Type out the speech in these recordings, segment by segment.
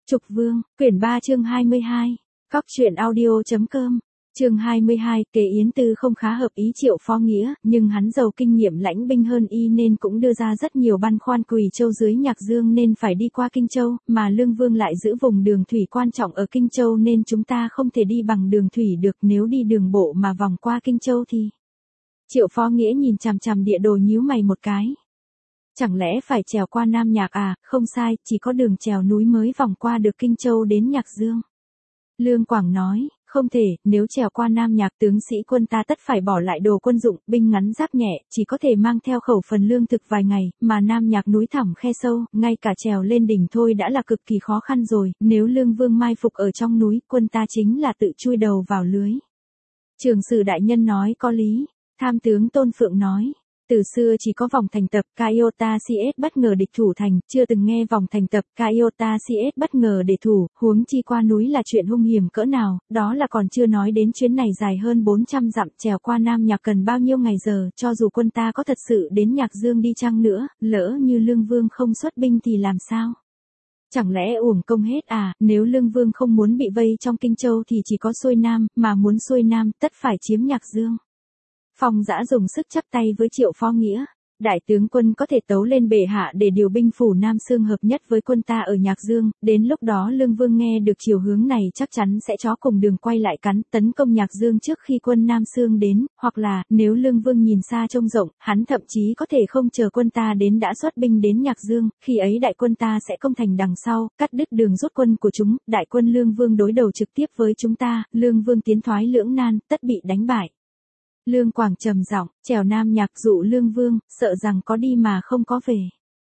Trục Vương, quyển 3 chương 22. Cóc truyện audio.com. Chương 22, Kế Yến Tư không khá hợp ý Triệu Phó Nghĩa, nhưng hắn giàu kinh nghiệm lãnh binh hơn y nên cũng đưa ra rất nhiều băn khoăn. Quỳ Châu dưới Nhạc Dương nên phải đi qua Kinh Châu, mà Lương Vương lại giữ vùng đường thủy quan trọng ở Kinh Châu nên chúng ta không thể đi bằng đường thủy được, nếu đi đường bộ mà vòng qua Kinh Châu thì... Triệu Phó Nghĩa nhìn chằm chằm địa đồ nhíu mày một cái. Chẳng lẽ phải trèo qua Nam Nhạc à? Không sai, chỉ có đường trèo núi mới vòng qua được Kinh Châu đến Nhạc Dương. Lương Quảng nói, không thể, nếu trèo qua Nam Nhạc tướng sĩ quân ta tất phải bỏ lại đồ quân dụng, binh ngắn giáp nhẹ, chỉ có thể mang theo khẩu phần lương thực vài ngày, mà Nam Nhạc núi thẳm khe sâu, ngay cả trèo lên đỉnh thôi đã là cực kỳ khó khăn rồi, nếu Lương Vương mai phục ở trong núi, quân ta chính là tự chui đầu vào lưới. Trường Sử đại nhân nói có lý, tham tướng Tôn Phượng nói. Từ xưa chỉ có vòng thành tập Caiota CS bất ngờ địch thủ thành, chưa từng nghe vòng thành tập Caiota CS bất ngờ để thủ, huống chi qua núi là chuyện hung hiểm cỡ nào, đó là còn chưa nói đến chuyến này dài hơn 400 dặm trèo qua Nam Nhạc cần bao nhiêu ngày giờ, cho dù quân ta có thật sự đến Nhạc Dương đi chăng nữa, lỡ như Lương Vương không xuất binh thì làm sao? Chẳng lẽ uổng công hết à? Nếu Lương Vương không muốn bị vây trong Kinh Châu thì chỉ có xuôi Nam, mà muốn xuôi Nam tất phải chiếm Nhạc Dương. Phong Dã dùng sức chắp tay với Triệu Phó Nghĩa. Đại tướng quân có thể tấu lên bệ hạ để điều binh phủ Nam Xương hợp nhất với quân ta ở Nhạc Dương, đến lúc đó Lương Vương nghe được chiều hướng này chắc chắn sẽ chó cùng đường quay lại cắn, tấn công Nhạc Dương trước khi quân Nam Xương đến, hoặc là, nếu Lương Vương nhìn xa trông rộng, hắn thậm chí có thể không chờ quân ta đến đã xuất binh đến Nhạc Dương, khi ấy đại quân ta sẽ công thành đằng sau, cắt đứt đường rút quân của chúng, đại quân Lương Vương đối đầu trực tiếp với chúng ta, Lương Vương tiến thoái lưỡng nan, tất bị đánh bại. Lương Quảng trầm giọng, trèo Nam Nhạc dụ Lương Vương, sợ rằng có đi mà không có về.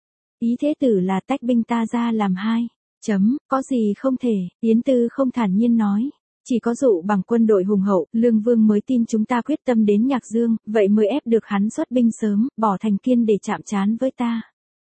Ý thế tử là tách binh ta ra làm hai. Có gì không thể, Yến Tư không thản nhiên nói. Chỉ có dụ bằng quân đội hùng hậu, Lương Vương mới tin chúng ta quyết tâm đến Nhạc Dương, vậy mới ép được hắn xuất binh sớm, bỏ thành kiên để chạm trán với ta.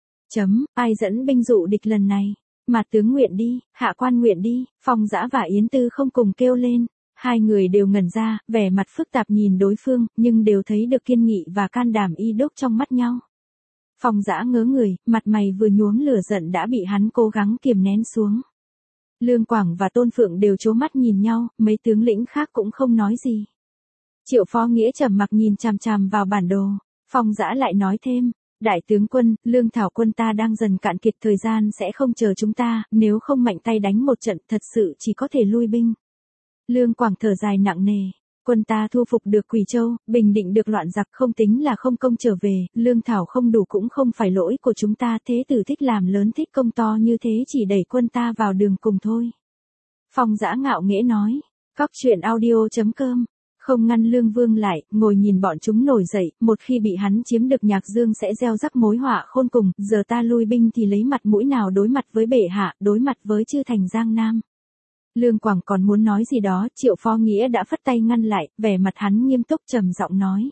Ai dẫn binh dụ địch lần này? Mà tướng nguyện đi, hạ quan nguyện đi, Phong Dã và Yến Tư không cùng kêu lên. Hai người đều ngẩn ra, vẻ mặt phức tạp nhìn đối phương, nhưng đều thấy được kiên nghị và can đảm y đúc trong mắt nhau. Phong Dã ngớ người, mặt mày vừa nhuốm lửa giận đã bị hắn cố gắng kiềm nén xuống. Lương Quảng và Tôn Phượng đều trố mắt nhìn nhau, mấy tướng lĩnh khác cũng không nói gì. Triệu Phó Nghĩa trầm mặc nhìn chằm chằm vào bản đồ. Phong Dã lại nói thêm, đại tướng quân, lương thảo quân ta đang dần cạn kiệt, thời gian sẽ không chờ chúng ta, nếu không mạnh tay đánh một trận thật sự chỉ có thể lui binh. Lương Quảng thở dài nặng nề, quân ta thu phục được Quỳ Châu, bình định được loạn giặc, không tính là không công trở về, lương thảo không đủ cũng không phải lỗi của chúng ta, thế tử thích làm lớn thích công to như thế chỉ đẩy quân ta vào đường cùng thôi. Phong Dã ngạo nghễ nói, cóc truyện audio.com, không ngăn Lương Vương lại, ngồi nhìn bọn chúng nổi dậy, một khi bị hắn chiếm được Nhạc Dương sẽ gieo rắc mối họa khôn cùng, giờ ta lui binh thì lấy mặt mũi nào đối mặt với bệ hạ, đối mặt với chư thành Giang Nam. Lương Quảng còn muốn nói gì đó, Triệu Phó Nghĩa đã phất tay ngăn lại, vẻ mặt hắn nghiêm túc trầm giọng nói.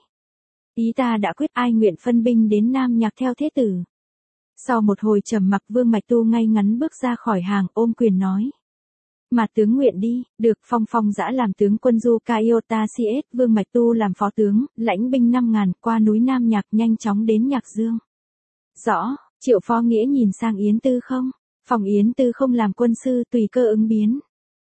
Ý ta đã quyết, ai nguyện phân binh đến Nam Nhạc theo thế tử. Sau một hồi trầm mặc, Vương Mạch Tu ngay ngắn bước ra khỏi hàng, ôm quyền nói. Mà tướng nguyện đi, được. Phong Dã làm tướng quân du Caiota CS, Vương Mạch Tu làm phó tướng, lãnh binh 5.000, qua núi Nam Nhạc nhanh chóng đến Nhạc Dương. Rõ. Triệu Phó Nghĩa nhìn sang Yến Tư không? Phòng Yến Tư không làm quân sư, tùy cơ ứng biến.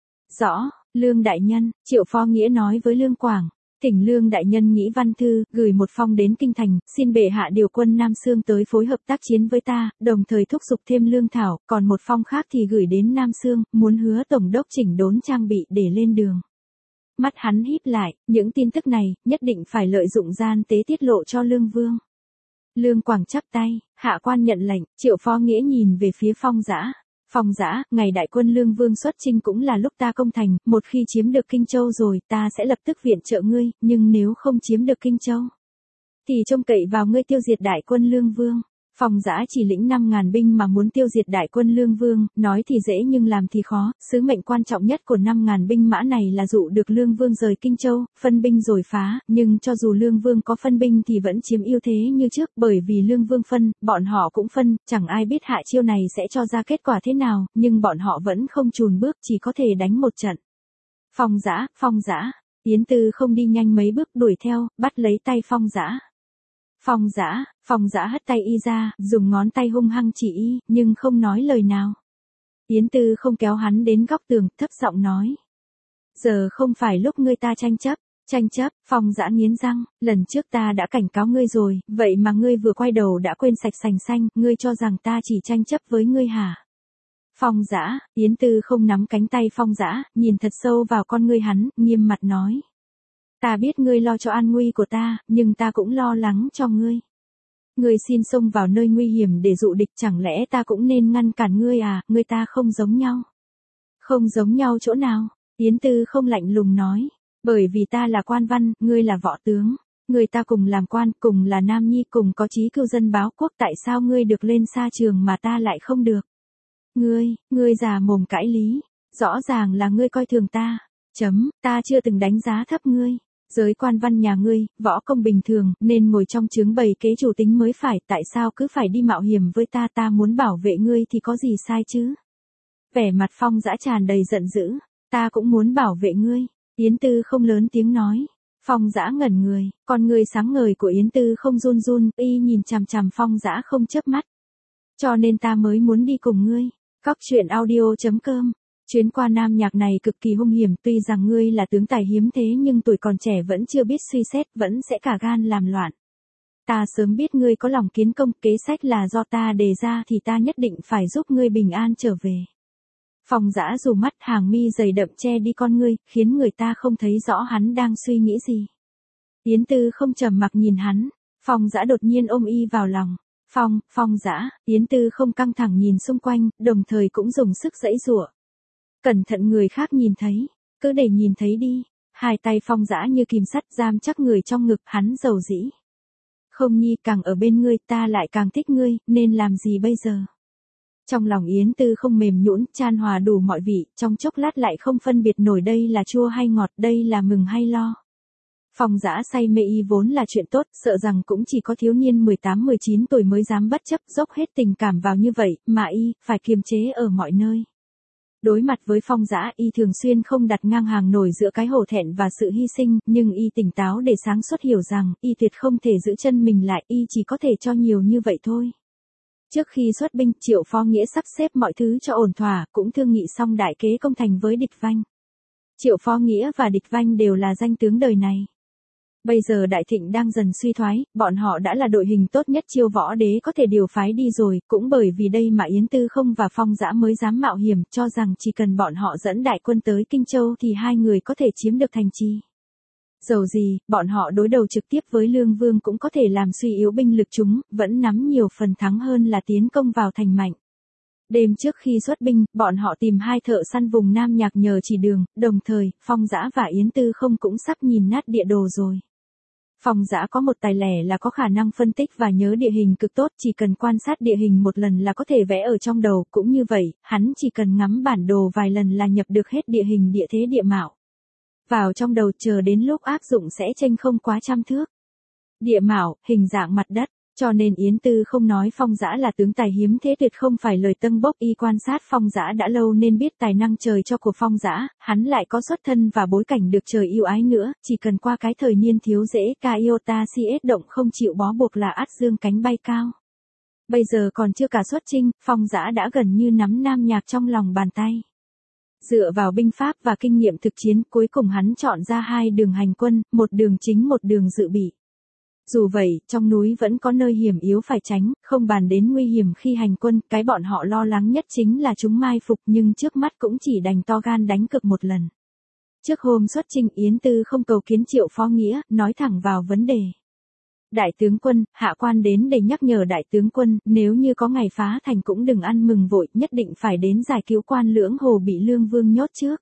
Rõ, Lương đại nhân, Triệu Phó Nghĩa nói với Lương Quảng, thỉnh Lương đại nhân nghĩ văn thư, gửi một phong đến kinh thành, xin bệ hạ điều quân Nam Xương tới phối hợp tác chiến với ta, đồng thời thúc giục thêm lương thảo, còn một phong khác thì gửi đến Nam Xương, muốn hứa tổng đốc chỉnh đốn trang bị để lên đường. Mắt hắn híp lại, những tin tức này, nhất định phải lợi dụng gian tế tiết lộ cho Lương Vương. Lương Quảng chắp tay, hạ quan nhận lệnh. Triệu Phó Nghĩa nhìn về phía Phong Dã. Phong Dã, ngày đại quân Lương Vương xuất chinh cũng là lúc ta công thành, một khi chiếm được Kinh Châu rồi, ta sẽ lập tức viện trợ ngươi, nhưng nếu không chiếm được Kinh Châu, thì trông cậy vào ngươi tiêu diệt đại quân Lương Vương. Phong Dã chỉ lĩnh 5.000 binh mà muốn tiêu diệt đại quân Lương Vương, nói thì dễ nhưng làm thì khó, sứ mệnh quan trọng nhất của 5.000 binh mã này là dụ được Lương Vương rời Kinh Châu, phân binh rồi phá, nhưng cho dù Lương Vương có phân binh thì vẫn chiếm ưu thế như trước, bởi vì Lương Vương phân, bọn họ cũng phân, chẳng ai biết hạ chiêu này sẽ cho ra kết quả thế nào, nhưng bọn họ vẫn không chùn bước, chỉ có thể đánh một trận. Phong Dã, Yến Tư không đi nhanh mấy bước đuổi theo, bắt lấy tay Phong Dã. Phong Dã hất tay y ra, dùng ngón tay hung hăng chỉ y, nhưng không nói lời nào. Yến Tư không kéo hắn đến góc tường, thấp giọng nói. Giờ không phải lúc ngươi ta tranh chấp. Tranh chấp, Phong Dã nghiến răng, lần trước ta đã cảnh cáo ngươi rồi, vậy mà ngươi vừa quay đầu đã quên sạch sành xanh, ngươi cho rằng ta chỉ tranh chấp với ngươi hả? Phong Dã, Yến Tư không nắm cánh tay Phong Dã, nhìn thật sâu vào con ngươi hắn, nghiêm mặt nói. Ta biết ngươi lo cho an nguy của ta, nhưng ta cũng lo lắng cho ngươi. Ngươi xin xông vào nơi nguy hiểm để dụ địch, chẳng lẽ ta cũng nên ngăn cản ngươi à, ngươi ta không giống nhau. Không giống nhau chỗ nào? Yến Tư không lạnh lùng nói. Bởi vì ta là quan văn, ngươi là võ tướng. Người ta cùng làm quan, cùng là nam nhi, cùng có chí cưu dân báo quốc, tại sao ngươi được lên xa trường mà ta lại không được? Ngươi già mồm cãi lý. Rõ ràng là ngươi coi thường ta. Ta chưa từng đánh giá thấp ngươi. Giới quan văn nhà ngươi, võ công bình thường, nên ngồi trong trướng bày kế chủ tính mới phải, tại sao cứ phải đi mạo hiểm với ta muốn bảo vệ ngươi thì có gì sai chứ? Vẻ mặt Phong Dã tràn đầy giận dữ, ta cũng muốn bảo vệ ngươi. Yến Tư không lớn tiếng nói. Phong Dã ngẩn người, con người sáng ngời của Yến Tư không run run, y nhìn chằm chằm Phong Dã không chớp mắt. Cho nên ta mới muốn đi cùng ngươi. Cóc truyện audio.com. Chuyến qua Nam Nhạc này cực kỳ hung hiểm, tuy rằng ngươi là tướng tài hiếm thế nhưng tuổi còn trẻ vẫn chưa biết suy xét, vẫn sẽ cả gan làm loạn. Ta sớm biết ngươi có lòng kiến công, kế sách là do ta đề ra thì ta nhất định phải giúp ngươi bình an trở về. Phong Dã dù mắt hàng mi dày đậm che đi con ngươi, khiến người ta không thấy rõ hắn đang suy nghĩ gì. Yến Tư không trầm mặc nhìn hắn, Phong Dã đột nhiên ôm y vào lòng. Phong Dã, Yến Tư không căng thẳng nhìn xung quanh, đồng thời cũng dùng sức giãy giụa. Cẩn thận người khác nhìn thấy, cứ để nhìn thấy đi. Hai tay Phong Dã như kìm sắt giam chắc người trong ngực hắn dầu dĩ. Không nhi, càng ở bên ngươi ta lại càng thích ngươi, nên làm gì bây giờ? Trong lòng Yến Tư không mềm nhũn, chan hòa đủ mọi vị, trong chốc lát lại không phân biệt nổi đây là chua hay ngọt, đây là mừng hay lo. Phong Dã say mê y vốn là chuyện tốt, sợ rằng cũng chỉ có thiếu niên 18-19 tuổi mới dám bất chấp dốc hết tình cảm vào như vậy, mà y phải kiềm chế ở mọi nơi. Đối mặt với Phong Dã, y thường xuyên không đặt ngang hàng nổi giữa cái hổ thẹn và sự hy sinh, nhưng y tỉnh táo để sáng suốt hiểu rằng, y tuyệt không thể giữ chân mình lại, y chỉ có thể cho nhiều như vậy thôi. Trước khi xuất binh, Triệu Phó Nghĩa sắp xếp mọi thứ cho ổn thỏa, cũng thương nghị xong đại kế công thành với địch Vanh. Triệu Phó Nghĩa và địch Vanh đều là danh tướng đời này. Bây giờ Đại Thịnh đang dần suy thoái, bọn họ đã là đội hình tốt nhất Chiêu Võ Đế có thể điều phái đi rồi, cũng bởi vì đây mà Yến Tư không và Phong Dã mới dám mạo hiểm, cho rằng chỉ cần bọn họ dẫn đại quân tới Kinh Châu thì hai người có thể chiếm được thành trì. Dầu gì, bọn họ đối đầu trực tiếp với Lương Vương cũng có thể làm suy yếu binh lực chúng, vẫn nắm nhiều phần thắng hơn là tiến công vào thành mạnh. Đêm trước khi xuất binh, bọn họ tìm hai thợ săn vùng Nam Nhạc nhờ chỉ đường, đồng thời, Phong Dã và Yến Tư không cũng sắp nhìn nát địa đồ rồi. Phong Dã có một tài lẻ là có khả năng phân tích và nhớ địa hình cực tốt, chỉ cần quan sát địa hình một lần là có thể vẽ ở trong đầu, cũng như vậy, hắn chỉ cần ngắm bản đồ vài lần là nhập được hết địa hình địa thế địa mạo. Vào trong đầu chờ đến lúc áp dụng sẽ chênh không quá 100 thước. Địa mạo, hình dạng mặt đất, cho nên Yến Tư không nói Phong Dã là tướng tài hiếm thế tuyệt không phải lời tâng bốc, y quan sát Phong Dã đã lâu nên biết tài năng trời cho của Phong Dã, hắn lại có xuất thân và bối cảnh được trời yêu ái nữa, chỉ cần qua cái thời niên thiếu dễ ca iota siết động không chịu bó buộc là ắt dương cánh bay cao. Bây giờ còn chưa cả xuất chinh, Phong Dã đã gần như nắm Nam Nhạc trong lòng bàn tay. Dựa vào binh pháp và kinh nghiệm thực chiến, cuối cùng hắn chọn ra hai đường hành quân, một đường chính một đường dự bị. Dù vậy, trong núi vẫn có nơi hiểm yếu phải tránh, không bàn đến nguy hiểm khi hành quân, cái bọn họ lo lắng nhất chính là chúng mai phục, nhưng trước mắt cũng chỉ đành to gan đánh cược một lần. Trước hôm xuất chinh, Yến Tư không cầu kiến Triệu Phó Nghĩa, nói thẳng vào vấn đề. Đại tướng quân, hạ quan đến để nhắc nhở đại tướng quân, nếu như có ngày phá thành cũng đừng ăn mừng vội, nhất định phải đến giải cứu quan Lưỡng Hồ bị Lương Vương nhốt trước.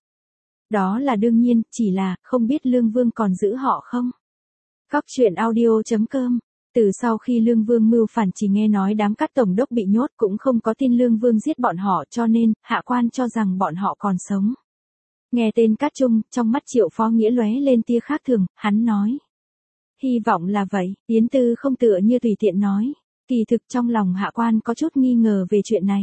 Đó là đương nhiên, chỉ là, không biết Lương Vương còn giữ họ không? Cóc truyện audio.com. Từ sau khi Lương Vương mưu phản chỉ nghe nói đám Cát tổng đốc bị nhốt cũng không có tin Lương Vương giết bọn họ, cho nên, hạ quan cho rằng bọn họ còn sống. Nghe tên Cát Trung, trong mắt Triệu Phó Nghĩa lóe lên tia khác thường, hắn nói. Hy vọng là vậy, Yến Tư không tựa như tùy tiện nói. Kỳ thực trong lòng hạ quan có chút nghi ngờ về chuyện này.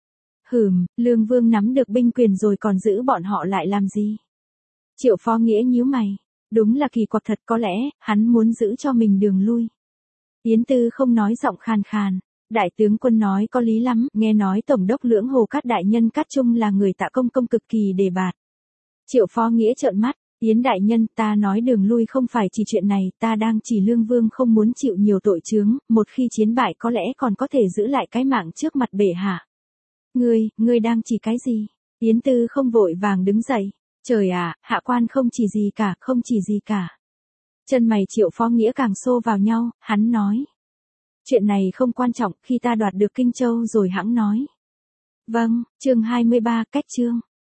Lương Vương nắm được binh quyền rồi còn giữ bọn họ lại làm gì? Triệu Phó Nghĩa nhíu mày. Đúng là kỳ quặc thật, có lẽ, hắn muốn giữ cho mình đường lui. Yến Tư không nói giọng khàn khàn. Đại tướng quân nói có lý lắm, nghe nói Tổng đốc Lưỡng Hồ Cát đại nhân Cát Trung là người Tạ Công Công cực kỳ đề bạt. Triệu Phó Nghĩa trợn mắt, Yến đại nhân, ta nói đường lui không phải chỉ chuyện này, ta đang chỉ Lương Vương không muốn chịu nhiều tội chướng, một khi chiến bại có lẽ còn có thể giữ lại cái mạng trước mặt bệ hạ. Ngươi đang chỉ cái gì? Yến Tư không vội vàng đứng dậy. Trời ạ, hạ quan không chỉ gì cả, không chỉ gì cả. Chân mày Triệu Phó Nghĩa càng xô vào nhau, hắn nói. Chuyện này không quan trọng, khi ta đoạt được Kinh Châu rồi hẵng nói. Vâng, chương 23, cách chương.